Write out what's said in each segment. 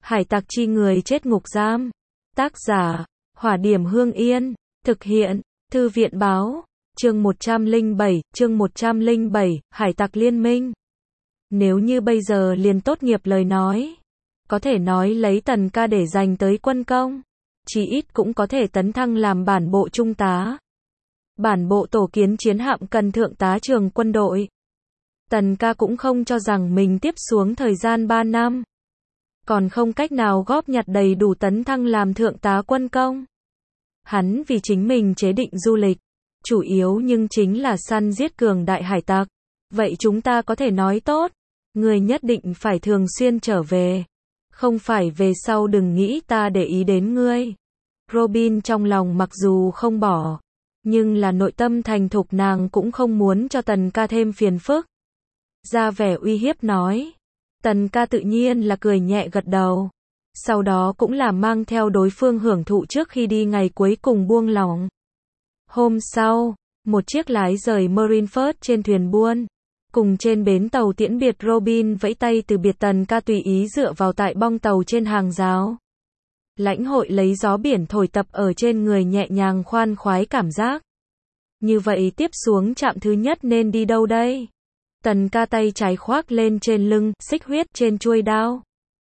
Hải tặc chi người chết ngục giam. Tác giả, Hỏa Điểm Hương Yên. Thực hiện, Thư viện báo. Chương 107, Hải tặc liên minh. Nếu như bây giờ liền tốt nghiệp lời nói, có thể nói lấy Tần ca để dành tới quân công, chí ít cũng có thể tấn thăng làm bản bộ trung tá. Bản bộ tổ kiến chiến hạm cần thượng tá trường quân đội. Tần ca cũng không cho rằng mình tiếp xuống thời gian 3 năm, còn không cách nào góp nhặt đầy đủ tấn thăng làm thượng tá quân công. Hắn vì chính mình chế định du lịch, chủ yếu nhưng chính là săn giết cường đại hải tặc. Vậy chúng ta có thể nói tốt, người nhất định phải thường xuyên trở về. Không phải về sau đừng nghĩ ta để ý đến ngươi. Robin trong lòng mặc dù không bỏ, nhưng là nội tâm thành thục, nàng cũng không muốn cho Tần ca thêm phiền phức. Ra vẻ uy hiếp nói. Tần ca tự nhiên là cười nhẹ gật đầu. Sau đó cũng là mang theo đối phương hưởng thụ trước khi đi ngày cuối cùng buông lỏng. Hôm sau, một chiếc lái rời Marineford trên thuyền buôn, cùng trên bến tàu tiễn biệt. Robin vẫy tay từ biệt, Tần ca tùy ý dựa vào tại bong tàu trên hàng rào. Lãnh hội lấy gió biển thổi tập ở trên người, nhẹ nhàng khoan khoái cảm giác. Như vậy tiếp xuống trạm thứ nhất nên đi đâu đây? Tần ca tay trái khoác lên trên lưng, xích huyết trên chuôi đao.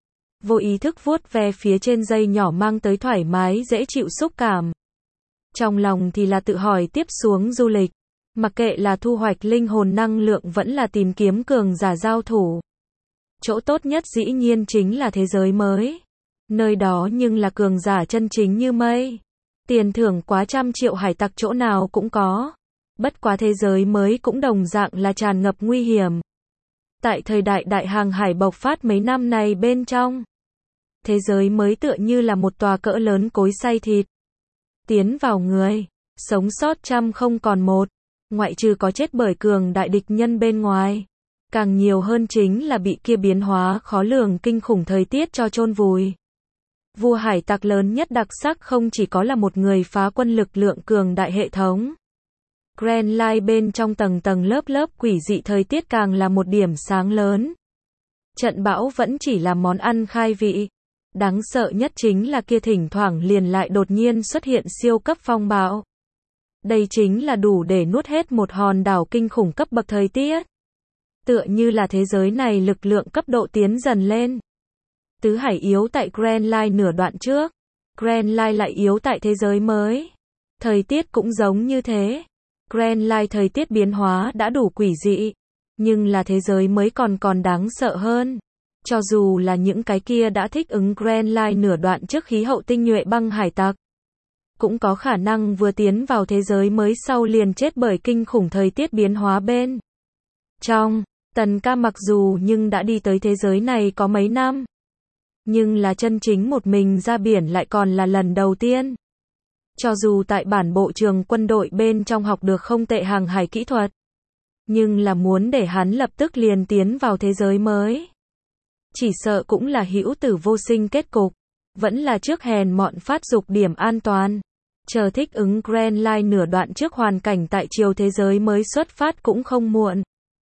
Vô ý thức vuốt ve phía trên dây nhỏ mang tới thoải mái dễ chịu xúc cảm. Trong lòng thì là tự hỏi tiếp xuống du lịch, mặc kệ là thu hoạch linh hồn năng lượng vẫn là tìm kiếm cường giả giao thủ. Chỗ tốt nhất dĩ nhiên chính là thế giới mới. Nơi đó nhưng là cường giả chân chính như mây. Tiền thưởng quá trăm triệu, hải tặc chỗ nào cũng có. Bất quá thế giới mới cũng đồng dạng là tràn ngập nguy hiểm. Tại thời đại đại hàng hải bộc phát mấy năm này bên trong, thế giới mới tựa như là một tòa cỡ lớn cối xay thịt. Tiến vào người, sống sót trăm không còn một, ngoại trừ có chết bởi cường đại địch nhân bên ngoài. Càng nhiều hơn chính là bị kia biến hóa khó lường kinh khủng thời tiết cho chôn vùi. Vua hải tặc lớn nhất đặc sắc không chỉ có là một người phá quân lực lượng cường đại hệ thống. Grand Line bên trong tầng tầng lớp lớp quỷ dị thời tiết càng là một điểm sáng lớn. Trận bão vẫn chỉ là món ăn khai vị. Đáng sợ nhất chính là kia thỉnh thoảng liền lại đột nhiên xuất hiện siêu cấp phong bão. Đây chính là đủ để nuốt hết một hòn đảo kinh khủng cấp bậc thời tiết. Tựa như là thế giới này lực lượng cấp độ tiến dần lên. Tứ hải yếu tại Grand Line nửa đoạn trước, Grand Line lại yếu tại thế giới mới. Thời tiết cũng giống như thế. Grand Line thời tiết biến hóa đã đủ quỷ dị, nhưng là thế giới mới còn đáng sợ hơn. Cho dù là những cái kia đã thích ứng Grand Line nửa đoạn trước khí hậu tinh nhuệ băng hải tặc, cũng có khả năng vừa tiến vào thế giới mới sau liền chết bởi kinh khủng thời tiết biến hóa bên trong. Tần ca mặc dù nhưng đã đi tới thế giới này có mấy năm, nhưng là chân chính một mình ra biển lại còn là lần đầu tiên. Cho dù tại bản bộ trường quân đội bên trong học được không tệ hàng hải kỹ thuật, nhưng là muốn để hắn lập tức liền tiến vào thế giới mới, chỉ sợ cũng là hữu tử vô sinh kết cục. Vẫn là trước hèn mọn phát dục điểm an toàn, chờ thích ứng Grand Line nửa đoạn trước hoàn cảnh tại chiều thế giới mới xuất phát cũng không muộn.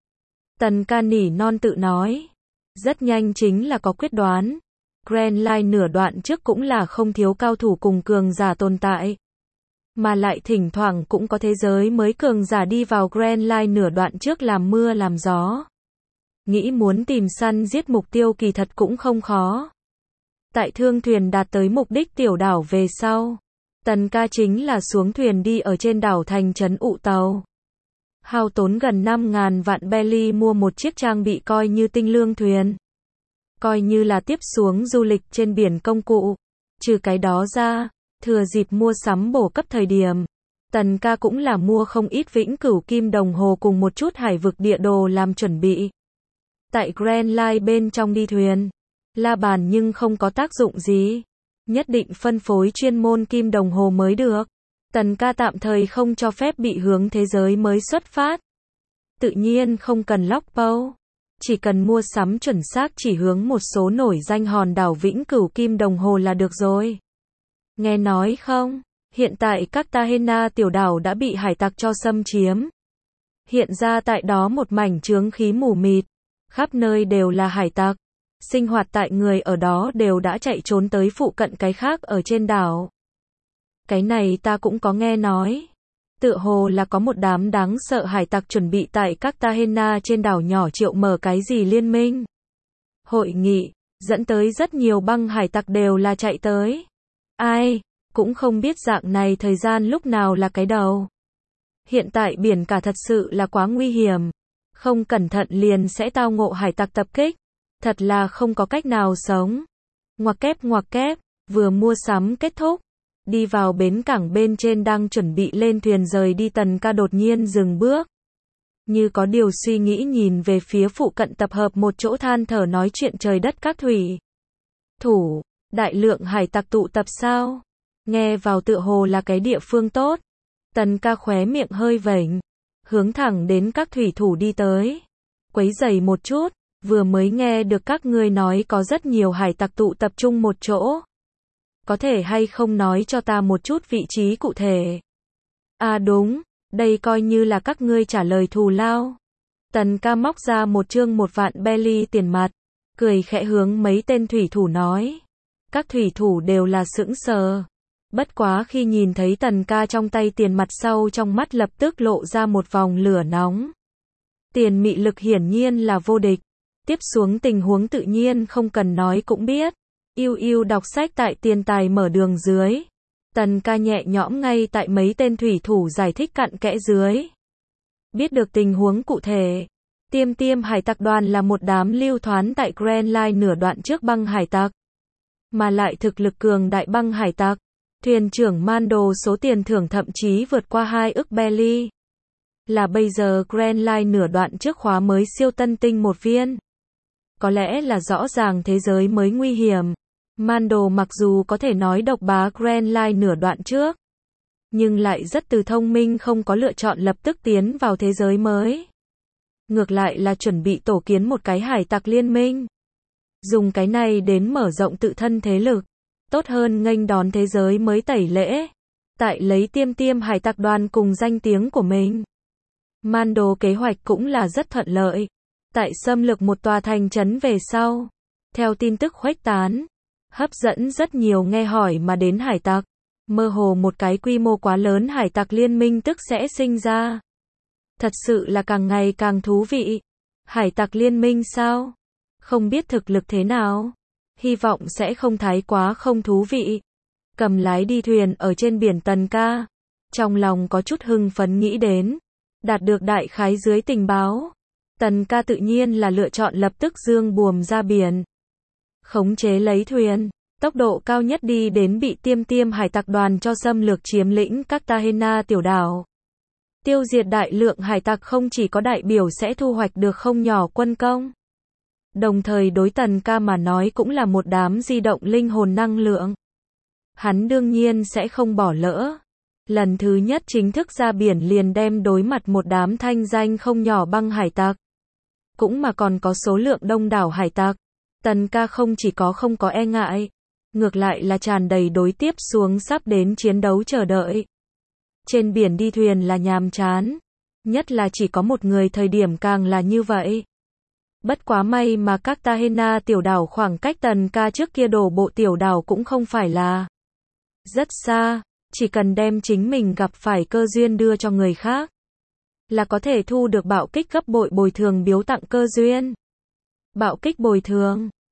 Tần ca nỉ non tự nói. Rất nhanh chính là có quyết đoán. Grand Line nửa đoạn trước cũng là không thiếu cao thủ cùng cường giả tồn tại, mà lại thỉnh thoảng cũng có thế giới mới cường giả đi vào Grand Line nửa đoạn trước làm mưa làm gió. Nghĩ muốn tìm săn giết mục tiêu kỳ thật cũng không khó. Tại thương thuyền đạt tới mục đích tiểu đảo về sau, Tần ca chính là xuống thuyền đi ở trên đảo thành trấn ụ tàu. Hao tốn gần 5.000 vạn belly mua một chiếc trang bị coi như tinh lương thuyền, coi như là tiếp xuống du lịch trên biển công cụ. Trừ cái đó ra, thừa dịp mua sắm bổ cấp thời điểm, Tần ca cũng là mua không ít vĩnh cửu kim đồng hồ cùng một chút hải vực địa đồ làm chuẩn bị. Tại Grand Line bên trong đi thuyền, la bàn nhưng không có tác dụng gì. Nhất định phân phối chuyên môn kim đồng hồ mới được. Tần ca tạm thời không cho phép bị hướng thế giới mới xuất phát. Tự nhiên không cần lóc bâu, chỉ cần mua sắm chuẩn xác chỉ hướng một số nổi danh hòn đảo vĩnh cửu kim đồng hồ là được rồi. Nghe nói không, hiện tại Cartagena tiểu đảo đã bị hải tặc cho xâm chiếm. Hiện ra tại đó một mảnh chướng khí mù mịt, khắp nơi đều là hải tặc. sinh hoạt tại người ở đó đều đã chạy trốn tới phụ cận cái khác ở trên đảo. Cái này ta cũng có nghe nói. Tựa hồ là có một đám đáng sợ hải tặc chuẩn bị tại Cartagena trên đảo nhỏ triệu mở cái gì liên minh. Hội nghị, dẫn tới rất nhiều băng hải tặc đều là chạy tới. Ai, cũng không biết dạng này thời gian lúc nào là cái đầu. Hiện tại biển cả thật sự là quá nguy hiểm. Không cẩn thận liền sẽ tao ngộ hải tặc tập kích. Thật là không có cách nào sống. Ngoặc kép, vừa mua sắm kết thúc. Đi vào bến cảng bên trên đang chuẩn bị lên thuyền rời đi, Tần Ca đột nhiên dừng bước. Như có điều suy nghĩ nhìn về phía phụ cận tập hợp một chỗ than thở nói chuyện trời đất các thủy. Thủ, đại lượng hải tặc tụ tập sao? Nghe vào tựa hồ là cái địa phương tốt. Tần Ca khóe miệng hơi vểnh, hướng thẳng đến các thủy thủ đi tới. Quấy rầy một chút, vừa mới nghe được các ngươi nói có rất nhiều hải tặc tụ tập trung một chỗ. Có thể hay không nói cho ta một chút vị trí cụ thể? À đúng, đây coi như là các ngươi trả lời thù lao. Tần Ca móc ra một chương 1.000 belly tiền mặt, cười khẽ hướng mấy tên thủy thủ nói. Các thủy thủ đều là sững sờ. Bất quá khi nhìn thấy Tần Ca trong tay tiền mặt sau trong mắt lập tức lộ ra một vòng lửa nóng. Tiền mị lực hiển nhiên là vô địch. Tiếp xuống tình huống tự nhiên không cần nói cũng biết. Yêu đọc sách tại tiền tài mở đường dưới. Tần Ca nhẹ nhõm ngay tại mấy tên thủy thủ giải thích cặn kẽ dưới. Biết được tình huống cụ thể. Tiêm hải tặc đoàn là một đám lưu thoán tại Grand Line nửa đoạn trước băng hải tặc. Mà lại thực lực cường đại băng hải tặc. Thuyền trưởng Mando số tiền thưởng thậm chí vượt qua 2 ức belly. Là bây giờ Grand Line nửa đoạn trước khóa mới siêu tân tinh một viên. Có lẽ là rõ ràng thế giới mới nguy hiểm. Mando mặc dù có thể nói độc bá Grand Line nửa đoạn trước, nhưng lại rất từ thông minh, không có lựa chọn lập tức tiến vào thế giới mới. Ngược lại là chuẩn bị tổ kiến một cái hải tặc liên minh. Dùng cái này đến mở rộng tự thân thế lực. Tốt hơn nghênh đón thế giới mới tẩy lễ. Tại lấy tiêm hải tặc đoàn cùng danh tiếng của mình. Mando kế hoạch cũng là rất thuận lợi. Tại xâm lược một tòa thành trấn về sau. Theo tin tức khuếch tán. Hấp dẫn rất nhiều nghe hỏi mà đến hải tặc. Mơ hồ một cái quy mô quá lớn hải tặc liên minh tức sẽ sinh ra. Thật sự là càng ngày càng thú vị. Hải tặc liên minh sao? Không biết thực lực thế nào. Hy vọng sẽ không thái quá không thú vị. Cầm lái đi thuyền ở trên biển, Tần Ca trong lòng có chút hưng phấn nghĩ đến. Đạt được đại khái dưới tình báo. Tần Ca tự nhiên là lựa chọn lập tức dương buồm ra biển. Khống chế lấy thuyền. Tốc độ cao nhất đi đến bị tiêm hải tặc đoàn cho xâm lược chiếm lĩnh Cartagena tiểu đảo. Tiêu diệt đại lượng hải tặc không chỉ có đại biểu sẽ thu hoạch được không nhỏ quân công. Đồng thời đối Tần Ca mà nói cũng là một đám di động linh hồn năng lượng. Hắn đương nhiên sẽ không bỏ lỡ. Lần thứ nhất chính thức ra biển liền đem đối mặt một đám thanh danh không nhỏ băng hải tặc. Cũng mà còn có số lượng đông đảo hải tặc. Tần Ca không chỉ có không có e ngại. Ngược lại là tràn đầy đối tiếp xuống sắp đến chiến đấu chờ đợi. Trên biển đi thuyền là nhàm chán. Nhất là chỉ có một người thời điểm càng là như vậy. Bất quá may mà Cartagena tiểu đảo khoảng cách Tần Ca trước kia đổ bộ tiểu đảo cũng không phải là rất xa. Chỉ cần đem chính mình gặp phải cơ duyên đưa cho người khác. Là có thể thu được bạo kích gấp bội bồi thường biếu tặng cơ duyên. Bạo kích bồi thường.